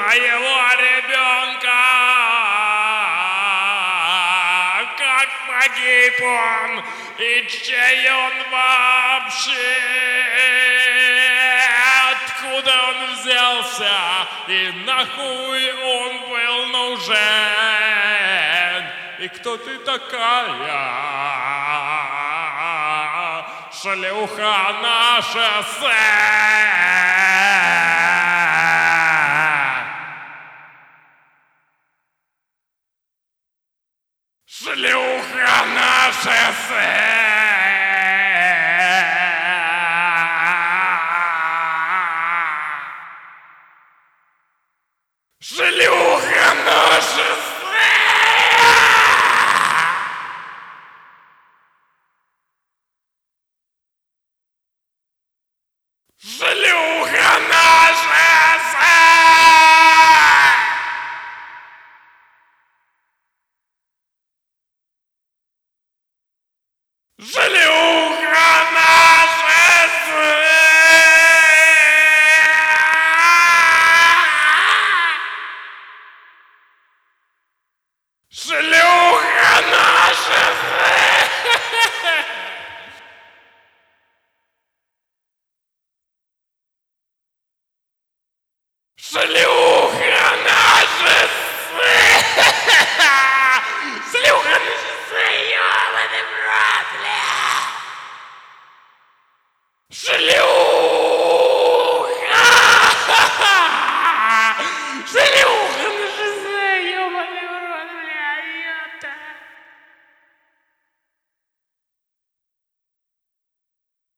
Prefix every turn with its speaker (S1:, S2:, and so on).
S1: моего ребенка. Как погиб он и чей он вообще? Откуда он взялся и нахуй он был нужен? И кто ты такая, шлюха на шоссе? Шлюха на шоссе! Шлюха на шоссе! Шлюха на шоссе! Шлюха на шоссе! Шлюха на шоссе! Шлюха на шоссе! Шлюха на шоссе, ёбаный в рот, бля! Шлюха!